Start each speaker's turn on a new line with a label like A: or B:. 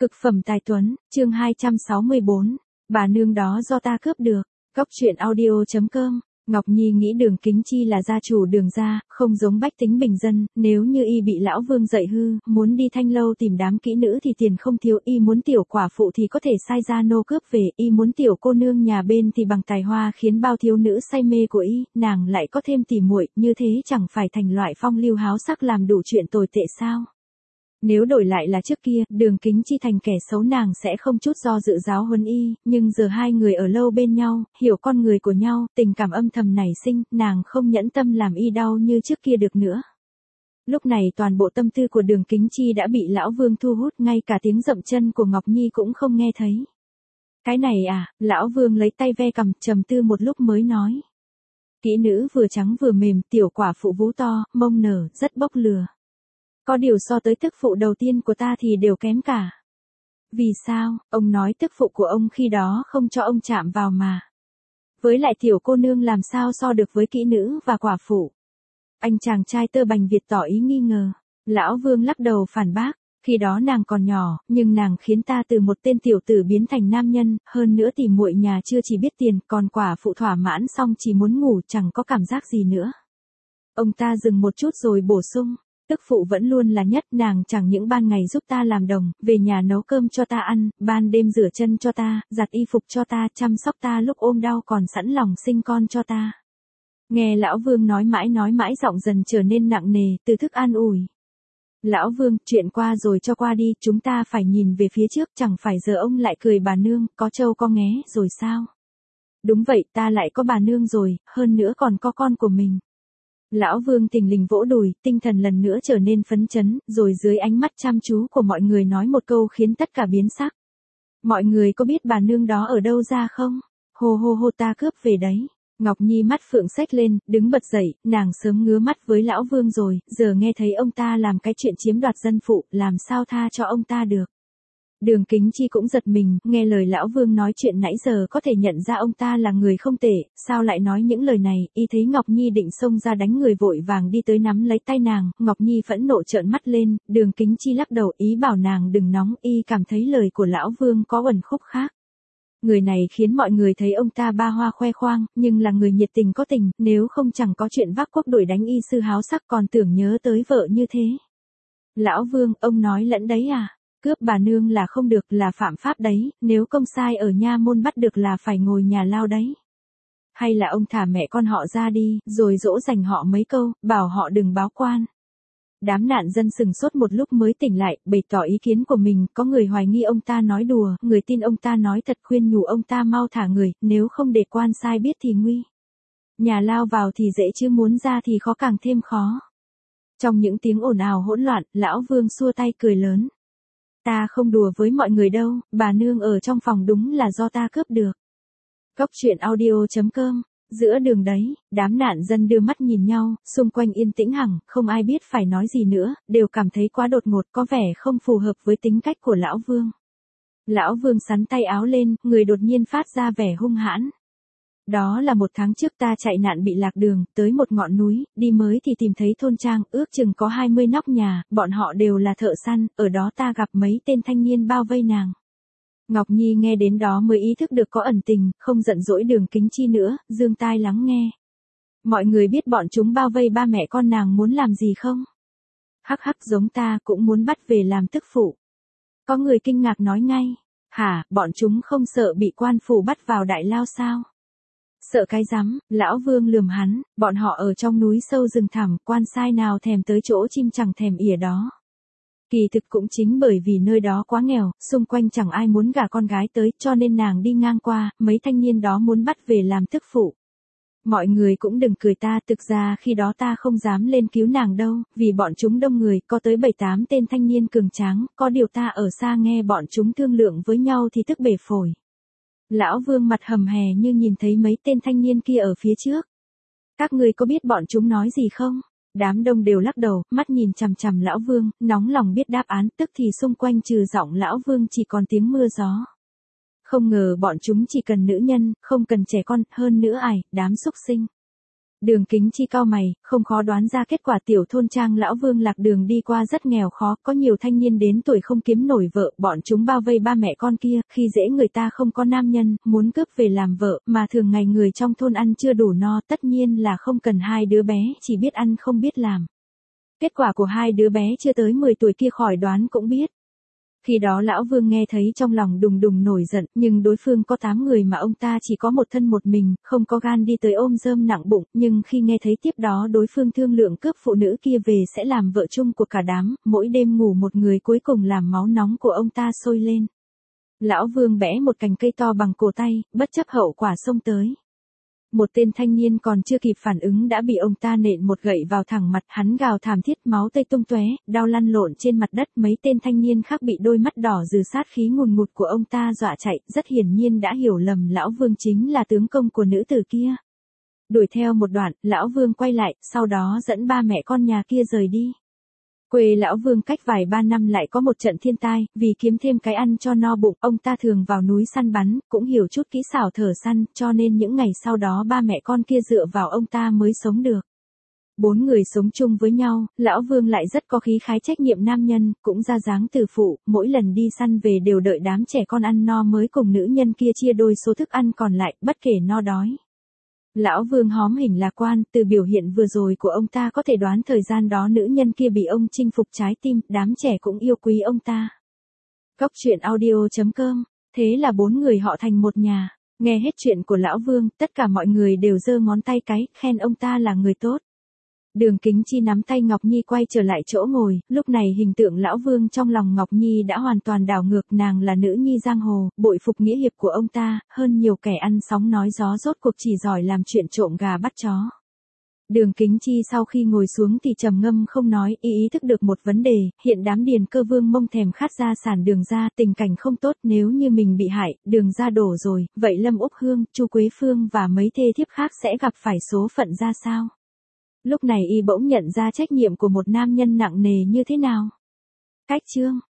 A: Cực phẩm tài tuấn, chương 264. Bà nương đó do ta cướp được. Cóc truyện audio.com. Ngọc Nhi nghĩ Đường Kính Chi là gia chủ Đường gia, không giống bách tính bình dân, nếu như y bị lão vương dạy hư, muốn đi Thanh Lâu tìm đám kỹ nữ thì tiền không thiếu, y muốn tiểu quả phụ thì có thể sai gia nô cướp về, y muốn tiểu cô nương nhà bên thì bằng tài hoa khiến bao thiếu nữ say mê của y, nàng lại có thêm tỉ muội, như thế chẳng phải thành loại phong lưu háo sắc làm đủ chuyện tồi tệ sao? Nếu đổi lại là trước kia, Đường Kính Chi thành kẻ xấu nàng sẽ không chút do dự giáo huấn y, nhưng giờ hai người ở lâu bên nhau, hiểu con người của nhau, tình cảm âm thầm nảy sinh, nàng không nhẫn tâm làm y đau như trước kia được nữa. Lúc này toàn bộ tâm tư của Đường Kính Chi đã bị lão vương thu hút, ngay cả tiếng dậm chân của Ngọc Nhi cũng không nghe thấy. Cái này à, lão vương lấy tay ve cằm, trầm tư một lúc mới nói. Kỹ nữ vừa trắng vừa mềm, tiểu quả phụ vú to, mông nở, rất bốc lừa. Có điều so tới tức phụ đầu tiên của ta thì đều kém cả. Vì sao, ông nói tức phụ của ông khi đó không cho ông chạm vào mà. Với lại tiểu cô nương làm sao so được với kỹ nữ và quả phụ. Anh chàng trai Tơ Bành Việt tỏ ý nghi ngờ. Lão Vương lắc đầu phản bác. Khi đó nàng còn nhỏ, nhưng nàng khiến ta từ một tên tiểu tử biến thành nam nhân, hơn nữa tìm muội nhà chưa chỉ biết tiền, còn quả phụ thỏa mãn xong chỉ muốn ngủ chẳng có cảm giác gì nữa. Ông ta dừng một chút rồi bổ sung. Tức phụ vẫn luôn là nhất, nàng chẳng những ban ngày giúp ta làm đồng, về nhà nấu cơm cho ta ăn, ban đêm rửa chân cho ta, giặt y phục cho ta, chăm sóc ta lúc ôm đau còn sẵn lòng sinh con cho ta. Nghe lão Vương nói mãi giọng dần trở nên nặng nề, từ thức an ủi. Lão Vương, chuyện qua rồi cho qua đi, chúng ta phải nhìn về phía trước, chẳng phải giờ ông lại cười bà nương, có trâu có nghé rồi sao? Đúng vậy, ta lại có bà nương rồi, hơn nữa còn có con của mình. Lão Vương thình lình vỗ đùi, tinh thần lần nữa trở nên phấn chấn, rồi dưới ánh mắt chăm chú của mọi người nói một câu khiến tất cả biến sắc. Mọi người có biết bà nương đó ở đâu ra không? Hô hô hô, ta cướp về đấy. Ngọc Nhi mắt phượng xếch lên, đứng bật dậy, nàng sớm ngứa mắt với Lão Vương rồi, giờ nghe thấy ông ta làm cái chuyện chiếm đoạt dân phụ, làm sao tha cho ông ta được. Đường Kính Chi cũng giật mình, nghe lời lão Vương nói chuyện nãy giờ có thể nhận ra ông ta là người không tệ, sao lại nói những lời này, y thấy Ngọc Nhi định xông ra đánh người vội vàng đi tới nắm lấy tay nàng, Ngọc Nhi phẫn nộ trợn mắt lên, Đường Kính Chi lắc đầu ý bảo nàng đừng nóng, y cảm thấy lời của lão Vương có uẩn khúc khác. Người này khiến mọi người thấy ông ta ba hoa khoe khoang, nhưng là người nhiệt tình có tình, nếu không chẳng có chuyện vác quốc đuổi đánh y sư háo sắc còn tưởng nhớ tới vợ như thế. Lão Vương, ông nói lẫn đấy à? Cướp bà nương là không được, là phạm pháp đấy, nếu công sai ở nha môn bắt được là phải ngồi nhà lao đấy. Hay là ông thả mẹ con họ ra đi, rồi dỗ dành họ mấy câu, bảo họ đừng báo quan. Đám nạn dân sừng sốt một lúc mới tỉnh lại, bày tỏ ý kiến của mình, có người hoài nghi ông ta nói đùa, người tin ông ta nói thật, khuyên nhủ ông ta mau thả người, nếu không để quan sai biết thì nguy. Nhà lao vào thì dễ chứ muốn ra thì khó càng thêm khó. Trong những tiếng ồn ào hỗn loạn, lão Vương xua tay cười lớn. Ta không đùa với mọi người đâu, bà nương ở trong phòng đúng là do ta cướp được. Cóc truyện audio.com. Giữa đường đấy, đám nạn dân đưa mắt nhìn nhau, xung quanh yên tĩnh hẳn, không ai biết phải nói gì nữa, đều cảm thấy quá đột ngột, có vẻ không phù hợp với tính cách của lão Vương. Lão Vương sắn tay áo lên, người đột nhiên phát ra vẻ hung hãn. Đó là 1 tháng trước ta chạy nạn bị lạc đường, tới một ngọn núi, đi mới thì tìm thấy thôn trang, ước chừng có 20 nóc nhà, bọn họ đều là thợ săn, ở đó ta gặp mấy tên thanh niên bao vây nàng. Ngọc Nhi nghe đến đó mới ý thức được có ẩn tình, không giận dỗi Đường Kính Chi nữa, giương tai lắng nghe. Mọi người biết bọn chúng bao vây ba mẹ con nàng muốn làm gì không? Hắc hắc, giống ta cũng muốn bắt về làm tức phụ. Có người kinh ngạc nói ngay, hả, bọn chúng không sợ bị quan phủ bắt vào đại lao sao? Sợ cái rắm, lão Vương lườm hắn, bọn họ ở trong núi sâu rừng thẳm, quan sai nào thèm tới chỗ chim chẳng thèm ỉa đó. Kỳ thực cũng chính bởi vì nơi đó quá nghèo, xung quanh chẳng ai muốn gả con gái tới, cho nên nàng đi ngang qua, mấy thanh niên đó muốn bắt về làm tức phụ. Mọi người cũng đừng cười ta, thực ra khi đó ta không dám lên cứu nàng đâu, vì bọn chúng đông người, có tới 7-8 tên thanh niên cường tráng, có điều ta ở xa nghe bọn chúng thương lượng với nhau thì tức bể phổi. Lão Vương mặt hầm hè như nhìn thấy mấy tên thanh niên kia ở phía trước. Các ngươi có biết bọn chúng nói gì không? Đám đông đều lắc đầu, mắt nhìn chằm chằm lão Vương, nóng lòng biết đáp án, tức thì xung quanh trừ giọng lão Vương chỉ còn tiếng mưa gió. Không ngờ bọn chúng chỉ cần nữ nhân, không cần trẻ con, hơn nữa đám xúc sinh. Đường Kính Chi cau mày, không khó đoán ra kết quả tiểu thôn trang lão Vương lạc đường đi qua rất nghèo khó, có nhiều thanh niên đến tuổi không kiếm nổi vợ, bọn chúng bao vây ba mẹ con kia, khi dễ người ta không có nam nhân, muốn cướp về làm vợ, mà thường ngày người trong thôn ăn chưa đủ no, tất nhiên là không cần hai đứa bé, chỉ biết ăn không biết làm. Kết quả của hai đứa bé chưa tới 10 tuổi kia khỏi đoán cũng biết. Khi đó lão Vương nghe thấy trong lòng đùng đùng nổi giận, nhưng đối phương có 8 người mà ông ta chỉ có một thân một mình, không có gan đi tới ôm rơm nặng bụng, nhưng khi nghe thấy tiếp đó đối phương thương lượng cướp phụ nữ kia về sẽ làm vợ chung của cả đám, mỗi đêm ngủ một người cuối cùng làm máu nóng của ông ta sôi lên. Lão Vương bẽ một cành cây to bằng cổ tay, bất chấp hậu quả xông tới. Một tên thanh niên còn chưa kịp phản ứng đã bị ông ta nện một gậy vào thẳng mặt, hắn gào thảm thiết, máu tươi tung tóe, đau lăn lộn trên mặt đất. Mấy tên thanh niên khác bị đôi mắt đỏ rừ sát khí ngùn ngụt của ông ta dọa chạy, rất hiển nhiên đã hiểu lầm lão Vương chính là tướng công của nữ tử kia. Đuổi theo một đoạn, lão Vương quay lại, sau đó dẫn ba mẹ con nhà kia rời đi. Quê lão Vương cách vài ba năm lại có một trận thiên tai, vì kiếm thêm cái ăn cho no bụng, ông ta thường vào núi săn bắn, cũng hiểu chút kỹ xảo thợ săn, cho nên những ngày sau đó ba mẹ con kia dựa vào ông ta mới sống được. 4 người sống chung với nhau, lão Vương lại rất có khí khái trách nhiệm nam nhân, cũng ra dáng từ phụ, mỗi lần đi săn về đều đợi đám trẻ con ăn no mới cùng nữ nhân kia chia đôi số thức ăn còn lại, bất kể no đói. Lão Vương hóm hỉnh lạc quan, từ biểu hiện vừa rồi của ông ta có thể đoán thời gian đó nữ nhân kia bị ông chinh phục trái tim, đám trẻ cũng yêu quý ông ta. Cóc truyện audio.com, thế là 4 người họ thành một nhà. Nghe hết chuyện của lão Vương, tất cả mọi người đều giơ ngón tay cái, khen ông ta là người tốt. Đường Kính Chi nắm tay Ngọc Nhi quay trở lại chỗ ngồi, lúc này hình tượng lão Vương trong lòng Ngọc Nhi đã hoàn toàn đảo ngược, nàng là nữ nhi giang hồ, bội phục nghĩa hiệp của ông ta, hơn nhiều kẻ ăn sóng nói gió rốt cuộc chỉ giỏi làm chuyện trộm gà bắt chó. Đường Kính Chi sau khi ngồi xuống thì trầm ngâm không nói, ý thức được một vấn đề, hiện đám Điền Cơ Vương mông thèm khát gia sản Đường gia, tình cảnh không tốt, nếu như mình bị hại, Đường gia đổ rồi, vậy Lâm Úc Hương, Chu Quế Phương và mấy thê thiếp khác sẽ gặp phải số phận ra sao? Lúc này y bỗng nhận ra trách nhiệm của một nam nhân nặng nề như thế nào. Cách chương